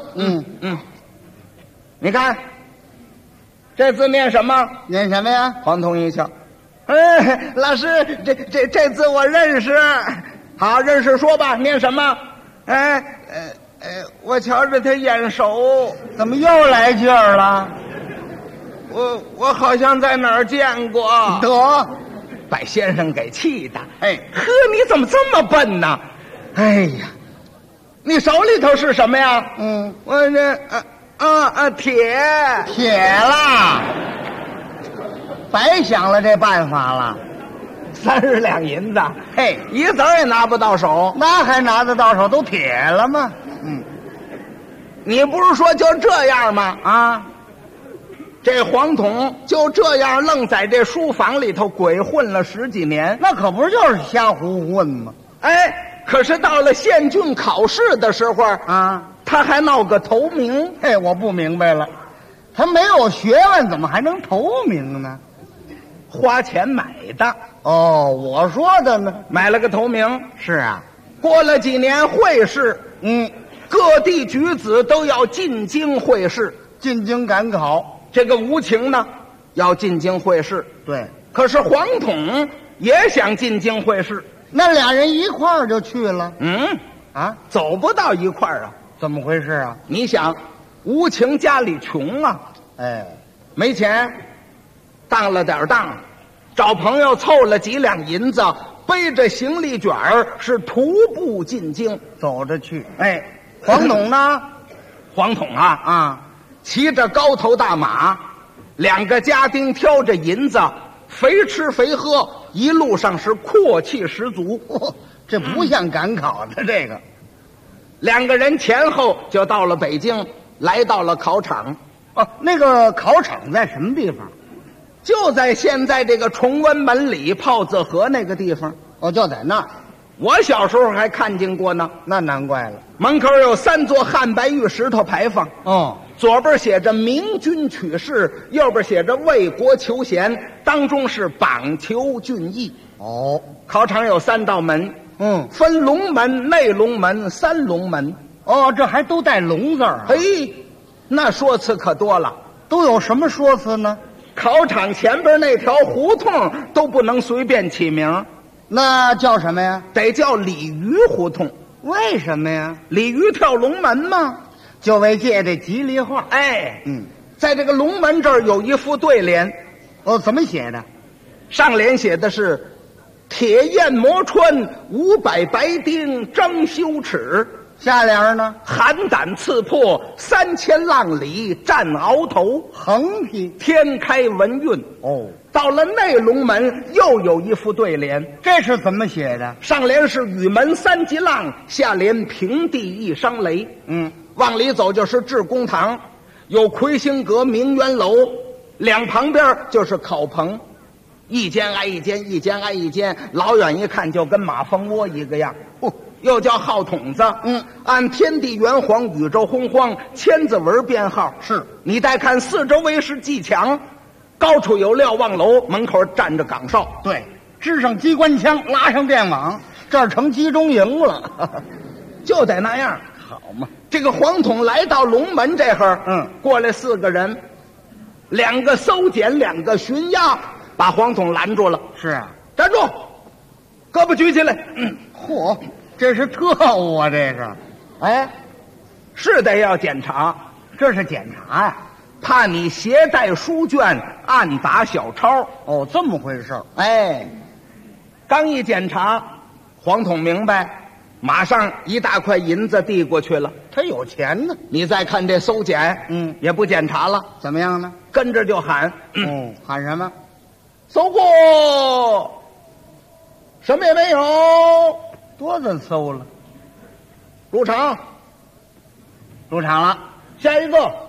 你看，这字念什么？ 念什么呀？ 黄统一瞧，哎，老师，这字我认识。好，认识说吧，念什么？我瞧着他眼熟， 怎么又来劲儿了？ 我好像在哪儿见过。 得， 把先生给气的。 哎， 呵，你怎么这么笨呢？哎呀，你手里头是什么呀？我这铁啦，白想了这办法了。 30两银子， 嘿， 一子儿也拿不到手， 那还拿得到手？都铁了吗？ 你不是说就这样吗？啊，这黄统就这样愣在这书房里头鬼混了10几年， 那可不就是瞎胡混吗？ 哎，可是到了县郡考试的时候啊，他还闹个头名。 嘿，我不明白了，他没有学问，怎么还能头名呢？ 花钱买的。 哦，我说的呢， 买了个头名。 是啊， 过了几年会试，各地举子都要进京会试， 进京赶考。 这个无情呢，要进京会试。 对， 可是黄统也想进京会试， 那俩人一块儿就去了。 走不到一块儿啊？ 怎么回事啊？ 你想，无情家里穷啊，没钱，当了点当，找朋友凑了几两银子，背着行李卷儿是徒步进京， 走着去。黄统呢？ 黄统啊，骑着高头大马，2个家丁挑着银子，肥吃肥喝，一路上是阔气十足。 这不像赶考的这个。 2个人前后就到了北京，来到了考场。 那个考场在什么地方？ 在现在这个崇文门里炮子河那个地方。 就在那儿。 我小时候还看见过呢。 那难怪了。 门口有3座汉白玉石头牌坊。左边写着明君取士，右边写着为国求贤，当中是榜求俊逸。考场有3道门，分龙门、内龙门、3龙门。 这还都带龙字儿。 那说辞可多了。 都有什么说辞呢？ 考场前边那条胡同都不能随便起名， 那叫什么呀？ 得叫鲤鱼胡同。 为什么呀？ 鲤鱼跳龙门嘛， 就为借这吉利话。 在这个龙门这儿有一副对联。 怎么写的？ 上联写的是铁焰磨穿500白丁争羞耻， 下联呢？ 寒胆刺破3000浪里战鳌头， 横批天开文运。到了内龙门又有一副对联， 这是怎么写的？ 上联是雨门3级浪，下联平地一声雷。往里走就是致公堂，有魁星阁、明渊楼，两旁边就是考棚，一间挨一间，一间挨一间，老远一看就跟马蜂窝一个样。又叫号筒子，按天地圆黄，宇宙洪荒，千字文编号。 是你再看四周围是砌墙，高处有瞭望楼，门口站着岗哨。 对，支上机关枪，拉上电网，这儿成集中营了， 就得那样。 好嘛， 这个黄统来到龙门这会儿，过来4个人，2个搜检，2个巡押，把黄统拦住了。 是啊， 站住，胳膊举起来。 嚯，这是特务啊！这是， 是得要检查， 这是检查呀， 怕你携带书卷暗打小抄。 这么回事。 刚一检查，黄统明白，马上1大块银子递过去了。 他有钱呢。 你再看这搜检，也不检查了， 怎么样呢？ 跟着就喊， 喊什么？ 搜过，什么也没有。 多的搜了， 入场， 入场了。 下一个，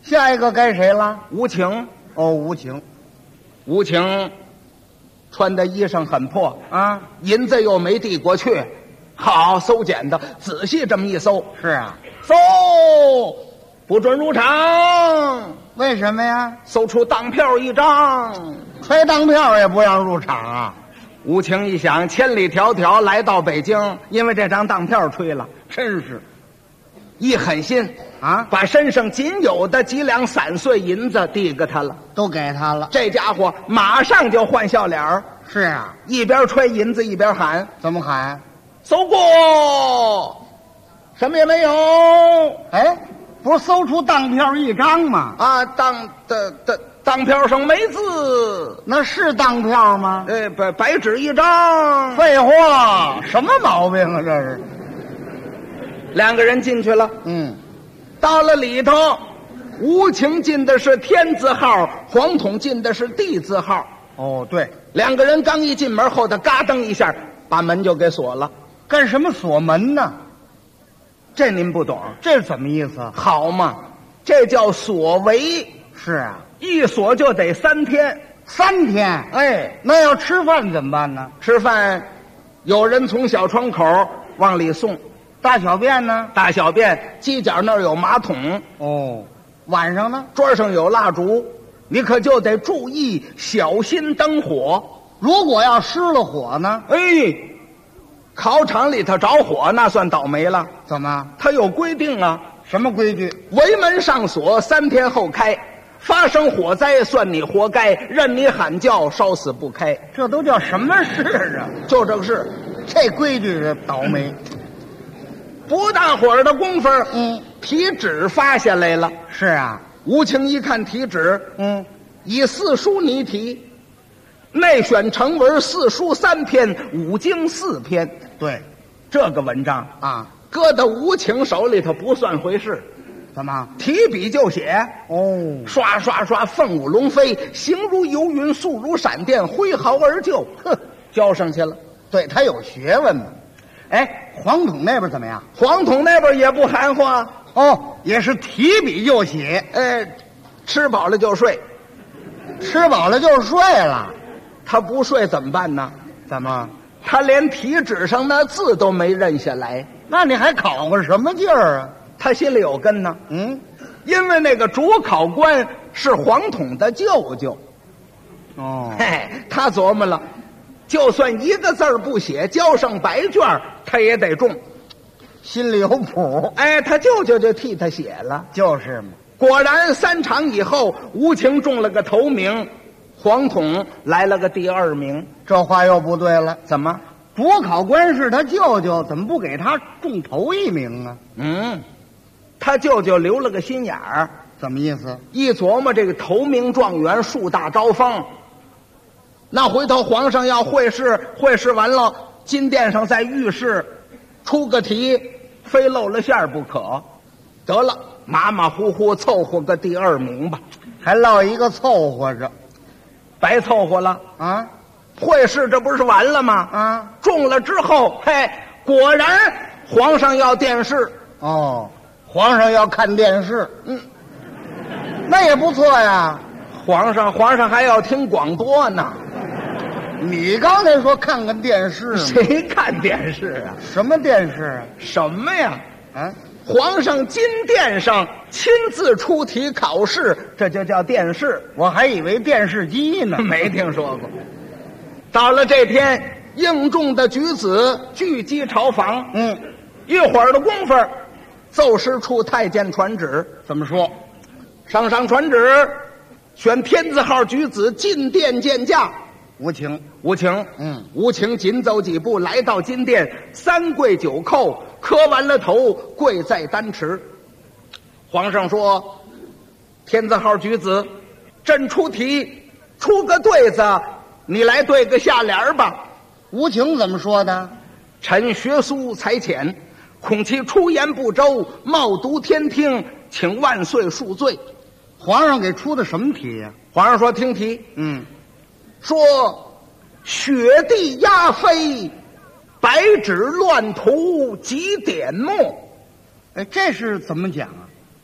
下一个该谁了？ 无情。 哦，无情。 无情穿的衣裳很破啊， 银子又没递过去。好，搜检的仔细这么一搜， 是啊， 搜不准入场。 为什么呀？ 搜出当票一张， 揣当票也不让入场啊。 无情一想，千里迢迢来到北京，因为这张当票吹了， 真是一狠心啊， 把身上仅有的几两散碎银子递给他了， 都给他了。 这家伙马上就换笑脸。 是啊， 一边揣银子一边喊。 怎么喊？ 搜过，什么也没有。 哎，不是搜出当票一张吗？ 啊，当票上没字， 那是当票吗？ 白纸一张。 废话，什么毛病啊？这是。 两个人进去了，到了里头，无情进的是天字号，黄统进的是地字号。 哦，对， 两个人刚一进门，后头嘎噔一下，把门就给锁了。 干什么锁门呢？ 这您不懂， 这是怎么意思？ 好嘛，这叫锁围。 是啊， 一锁就得3天。 3天？ 哎， 那要吃饭怎么办呢？ 吃饭，有人从小窗口往里送。 大小便呢？ 大小便，犄角那儿有马桶。 哦，晚上呢？ 桌上有蜡烛，你可就得注意小心灯火。 如果要失了火呢？ 哎，考场里头着火，那算倒霉了。 怎么？ 他有规定啊。 什么规矩？ 围门上锁，3天后开。发生火灾，算你活该，任你喊叫，烧死不开。 这都叫什么事啊？ 就这个事， 这规矩是倒霉。 不大会儿的功夫，题纸发下来了。 是啊， 无情一看题纸，以4书拟题，内选成文4书3篇，5经4篇。 对， 这个文章啊， 搁到无情手里头不算回事。 怎么？ 提笔就写。 哦， 刷刷刷，凤舞龙飞，形如游云，速如闪电，挥毫而就。哼，交上去了。 对，他有学问嘛。哎，黄统那边怎么样？ 黄统那边也不含糊哦，也是提笔就写。 吃饱了就睡， 吃饱了就睡了。 他不睡怎么办呢？ 怎么？ 他连题纸上那字都没认下来。 那你还考个什么劲儿啊？ 他心里有根呢。因为那个主考官是黄统的舅舅。 哦， 嘿，他琢磨了。就算一个字儿不写，交上白卷，他也得中， 心里有谱。 哎，他舅舅就替他写了， 就是嘛。 果然3场以后，无情中了个头名，黄统来了个第2名。 这话又不对了， 怎么？ 主考官是他舅舅，怎么不给他中头1名啊？ 他舅舅留了个心眼儿。 怎么意思？ 一琢磨这个头名状元树大招风。那回头皇上要会试，会试完了，金殿上在御试出个题，非露了馅不可。得了，马马虎虎凑合个第2名吧， 还落一个凑合着， 白凑合了啊！ 会试这不是完了吗？ 啊， 中了之后，嘿，果然皇上要电视。 哦，皇上要看电视，那也不错呀。 皇上还要听广播呢。 你刚才说看看电视， 谁看电视啊？ 什么电视啊？ 什么呀？ 啊， 皇上金殿上亲自出题考试，这就叫电视。 我还以为电视机呢， 没听说过。到了这天，应中的举子聚集朝访。一会儿的功夫，奏师处太监传旨， 怎么说？ 上传旨，选天字号举子进殿见驾。无情，无情紧走几步，来到金殿，3跪9叩，磕完了头，跪在丹池。皇上说：“天字号举子，朕出题，出个对子，你来对个下联吧。” 无情怎么说的？ 臣学苏才浅，恐其出言不周，冒渎天听，请万岁恕罪。 皇上给出的什么题呀？ 皇上说：“听题。”说雪地压飞，白纸乱涂几点墨。 这是怎么讲啊？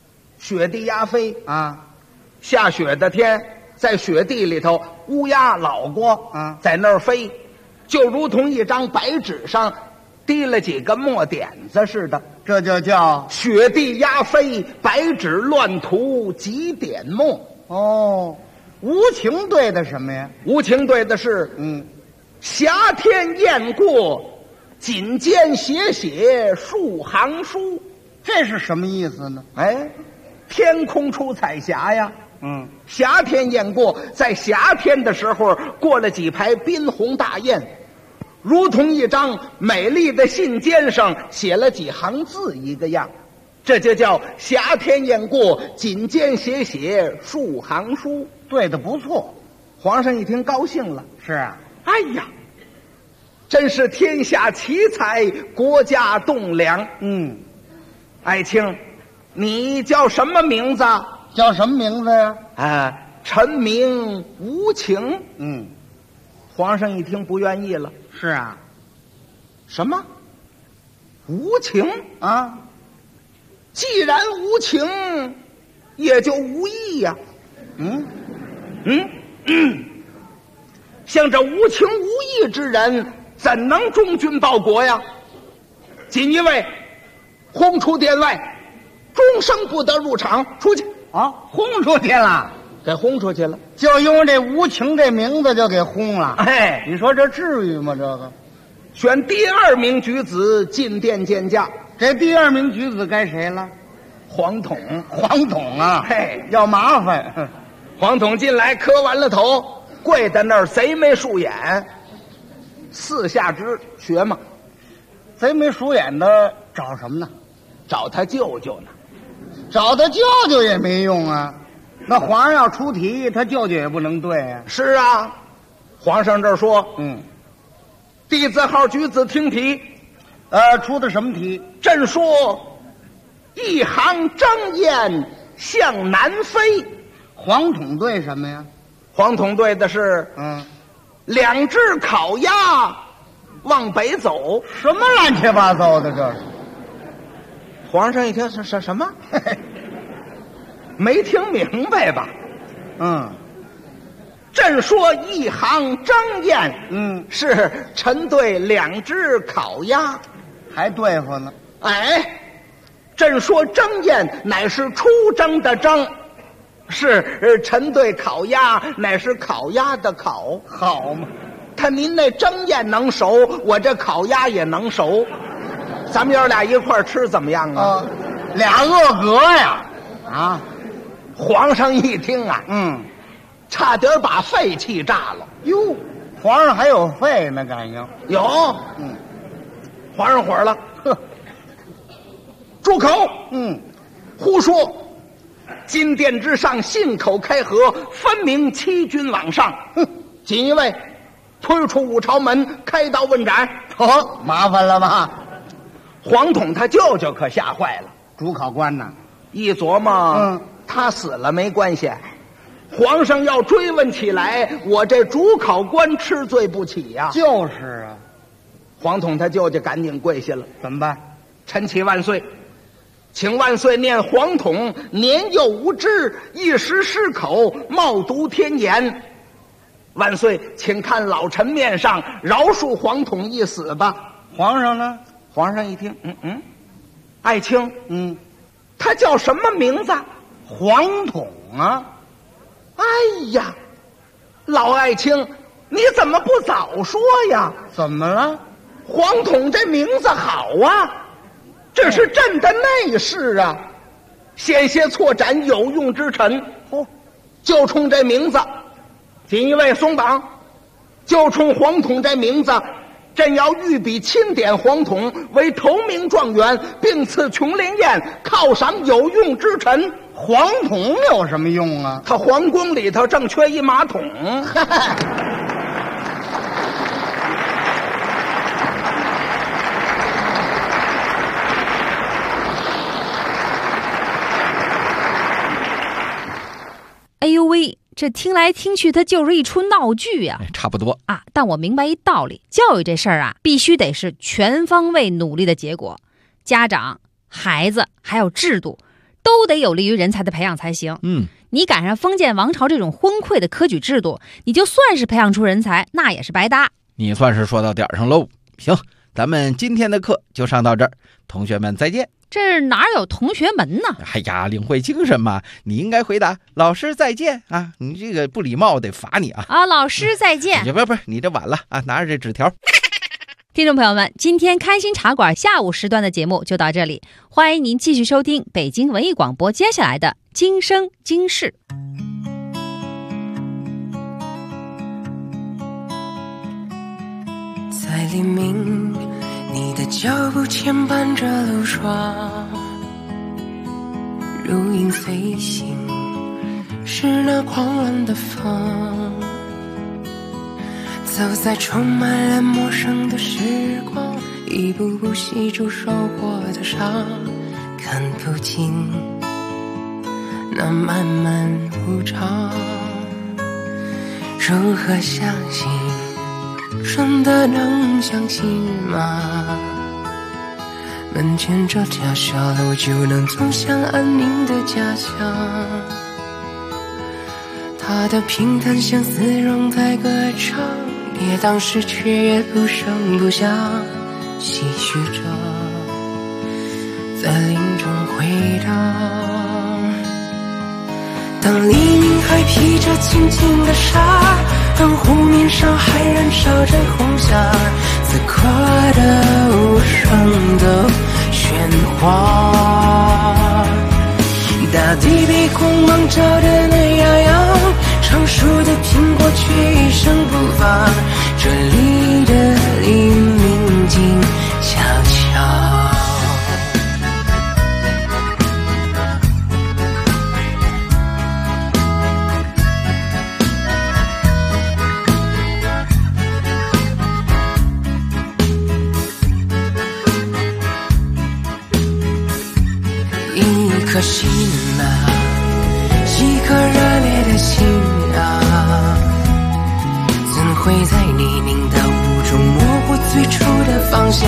雪地鸦飞啊，下雪的天，在雪地里头，乌鸦老过啊，在那儿飞，就如同一张白纸上滴了几个墨点子似的， 这就叫雪地鸦飞，白纸乱涂几点墨。 哦，无情对的什么呀？ 无情对的是，霞天雁过，锦间写数行书。 这是什么意思呢？ 哎，天空出彩霞呀。霞天雁过，在霞天的时候过了几排宾鸿大雁，如同一张美丽的信笺上写了几行字一个样，这就叫霞天雁过，锦间写数行书。 对的不错。 皇上一听高兴了。 是啊， 哎呀，真是天下奇才，国家栋梁。爱卿，你叫什么名字？ 叫什么名字呀？ 臣名无情。皇上一听不愿意了。 是啊， 什么无情啊？ 既然无情，也就无义呀。像这无情无义之人，怎能忠君报国呀？锦衣卫轰出殿外，终生不得入场。出去啊！轰出去了， 给轰出去了， 就因为这无情这名字就给轰了。 哎， 你说这至于吗？这个选第2名举子进殿见驾。 这第2名举子该谁了？ 黄统。 黄统啊， 嘿， 要麻烦。 黄统进来，磕完了头，跪在那儿，贼眉竖眼，四下之学嘛。 贼眉鼠眼的找什么呢？ 找他舅舅呢。 找他舅舅也没用啊。那皇上要出题，他舅舅也不能对啊。 是啊，皇上这儿说，弟子号举子听题。 出的什么题？ 朕说一行争雁向南飞。 黄统对什么呀？ 黄统对的是2只烤鸭往北走。 什么乱七八糟的这是？ 皇上一听是什么？没听明白吧？朕说一行争雁，是臣对2只烤鸭， 还对付呢。 哎，朕说争雁乃是出征的征，是臣对烤鸭乃是烤鸭的烤。 好嘛， 看您那蒸雁能熟，我这烤鸭也能熟，咱们爷俩一块儿吃怎么样啊？ 俩饿格呀！啊， 皇上一听啊，差点把肺气炸了。 哟，皇上还有肺呢，感情有。皇上火了，住口！胡说！金殿之上，信口开河，分明欺君罔上。锦衣卫推出五朝门，开刀问斩。 麻烦了吧？ 黄统他舅舅可吓坏了。 主考官呢？ 一琢磨，他死了没关系，皇上要追问起来，我这主考官吃罪不起呀。 就是啊。 黄统他舅舅赶紧跪下了。 怎么办？ 臣启万岁，请万岁念黄统年幼无知，一时失口，冒读天言。万岁，请看老臣面上，饶恕黄统一死吧。 皇上呢？ 皇上一听，爱卿，他叫什么名字？ 黄统啊。 哎呀，老爱卿，你怎么不早说呀？ 怎么了？ 黄统这名字好啊，这是朕的内侍啊，险些错斩有用之臣。就冲这名字，锦衣卫松绑，就冲黄统这名字，朕要御笔钦点黄统为头名状元，并赐琼林宴，犒赏有用之臣。 黄统有什么用啊？ 他皇宫里头正缺一马桶。 哎呦喂，这听来听去，它就是一出闹剧呀。 差不多啊，但我明白一道理，教育这事儿啊，必须得是全方位努力的结果。家长、孩子还有制度， 都得有利于人才的培养才行。你赶上封建王朝这种昏聩的科举制度，你就算是培养出人才，那也是白搭。 你算是说到点上喽。行，咱们今天的课就上到这儿，同学们再见。 这哪有同学们呢？ 哎呀，领会精神嘛，你应该回答老师再见啊！你这个不礼貌，得罚你啊！ 啊，老师再见。 不是，你这晚了啊，拿着这纸条。 听众朋友们，今天开心茶馆下午时段的节目就到这里，欢迎您继续收听北京文艺广播接下来的今生今世。 在黎明，你的脚步牵绊着路霜，如影随形，是那狂乱的风，走在充满了陌生的时光，一步步细数受过的伤，看不尽那漫漫无常。如何相信，真的能相信吗？门前这条小路就能走向安宁的家乡，它的平坦像丝绒在歌唱，也当时却也不声不响，唏嘘着在林中回荡。当黎明还披着轻轻的纱，当湖面上还燃烧着红霞，此刻的无声的喧哗，大地被光芒照得暖洋洋，成熟的苹果却一声不发，这里的黎明静悄悄。一颗心啊，一颗热烈的心啊，怎会在泥泞的雾中模糊最初的方向？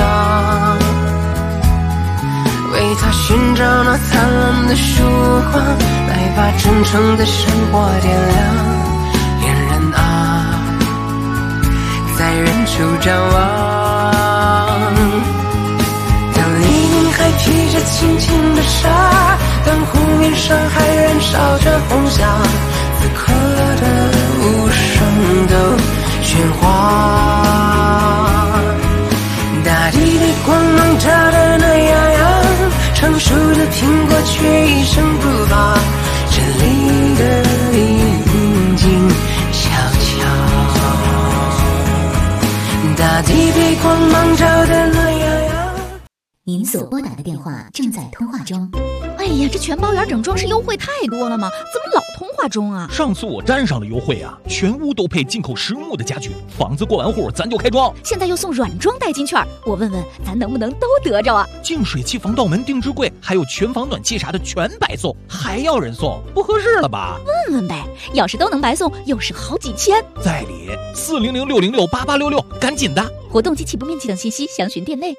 为他寻找那灿烂的曙光，来把真诚的生活点亮。恋人啊，在远处张望，当黎明还披着轻轻的纱，当湖面上还燃烧着红霞，此刻的无声的喧哗，大地被光芒照得暖洋洋，成熟的苹果却一声不发，这里的黎明静悄悄，大地被光芒照得暖洋洋。 您所拨打的电话正在通话中。哎呀，这全包圆整装饰优惠太多了吗？怎么老通话中啊？ 上次我沾上了优惠啊，全屋都配进口实木的家具，房子过完户咱就开装。 现在又送软装代金券，我问问咱能不能都得着啊？ 净水器、防盗门、定制柜，还有全房暖气啥的全白送，还要人送，不合适了吧？ 问问呗，要是都能白送，又是好几千。 在理，400-606-8866，赶紧的！ 活动及起步面积等信息详询店内。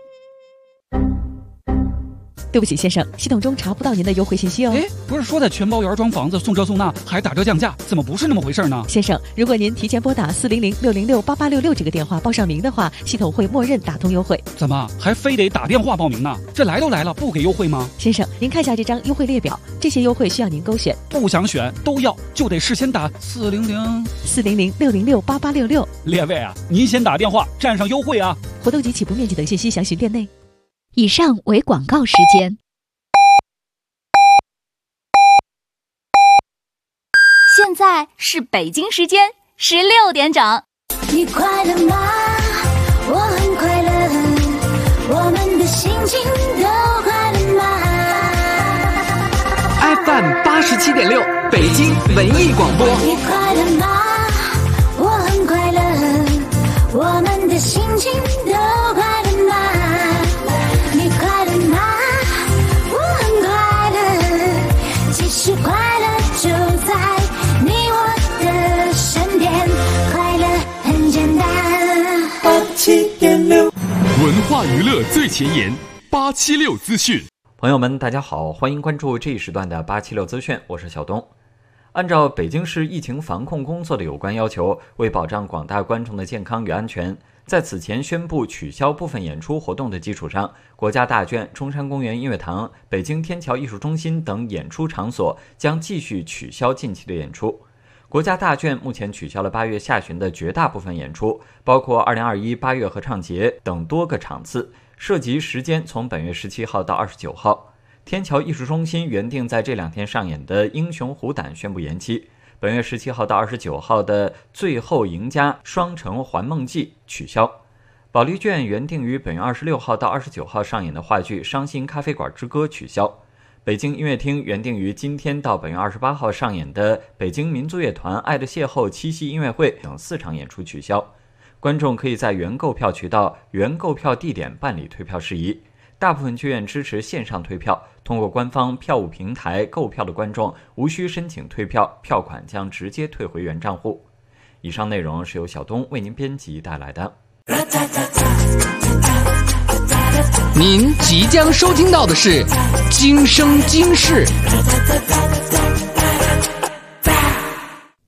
对不起，先生，系统中查不到您的优惠信息哦。 哎，不是说在全包圆装房子送这送那，还打折降价，怎么不是那么回事呢？ 先生，如果您提前拨打400-606-8866这个电话报上名的话，系统会默认打通优惠。 怎么还非得打电话报名呢？这来都来了，不给优惠吗？ 先生，您看下这张优惠列表，这些优惠需要您勾选。 不想选都要，就得事先打 400-606-8866。 列位啊，您先打电话占上优惠啊！ 活动及起步面积等信息详询店内。 以上为广告时间。 现在是北京时间16点整。 你快乐吗？我很快乐，我们的心情都快乐吗 ？FM 87.6，北京文艺广播。 你快乐吗？我很快乐，我们的心情都快乐吗？你快乐吗？我很快乐，其实快乐就在你我的身边，快乐很简单。 87.6，文化娱乐最前沿，876资讯。 朋友们，大家好，欢迎关注这一时段的876资讯，我是小东。按照北京市疫情防控工作的有关要求，为保障广大观众的健康与安全，在此前宣布取消部分演出活动的基础上，国家大剧院、中山公园音乐堂、北京天桥艺术中心等演出场所将继续取消近期的演出。国家大剧院目前取消了8月下旬的绝大部分演出，包括20218月合唱节等多个场次，涉及时间从本月17号到29号。天桥艺术中心原定在这2天上演的《英雄虎胆》宣布延期，本月17号到29号的《最后赢家双城环梦记》取消。保利剧院原定于本月26号到29号上演的话剧《伤心咖啡馆之歌》取消。北京音乐厅原定于今天到本月28号上演的北京民族乐团爱的邂逅七夕音乐会等4场演出取消。观众可以在原购票渠道、原购票地点办理退票事宜。大部分剧院支持线上退票，通过官方票务平台购票的观众无需申请退票，票款将直接退回原账户。以上内容是由小东为您编辑带来的。 您即将收听到的是《今生今世》。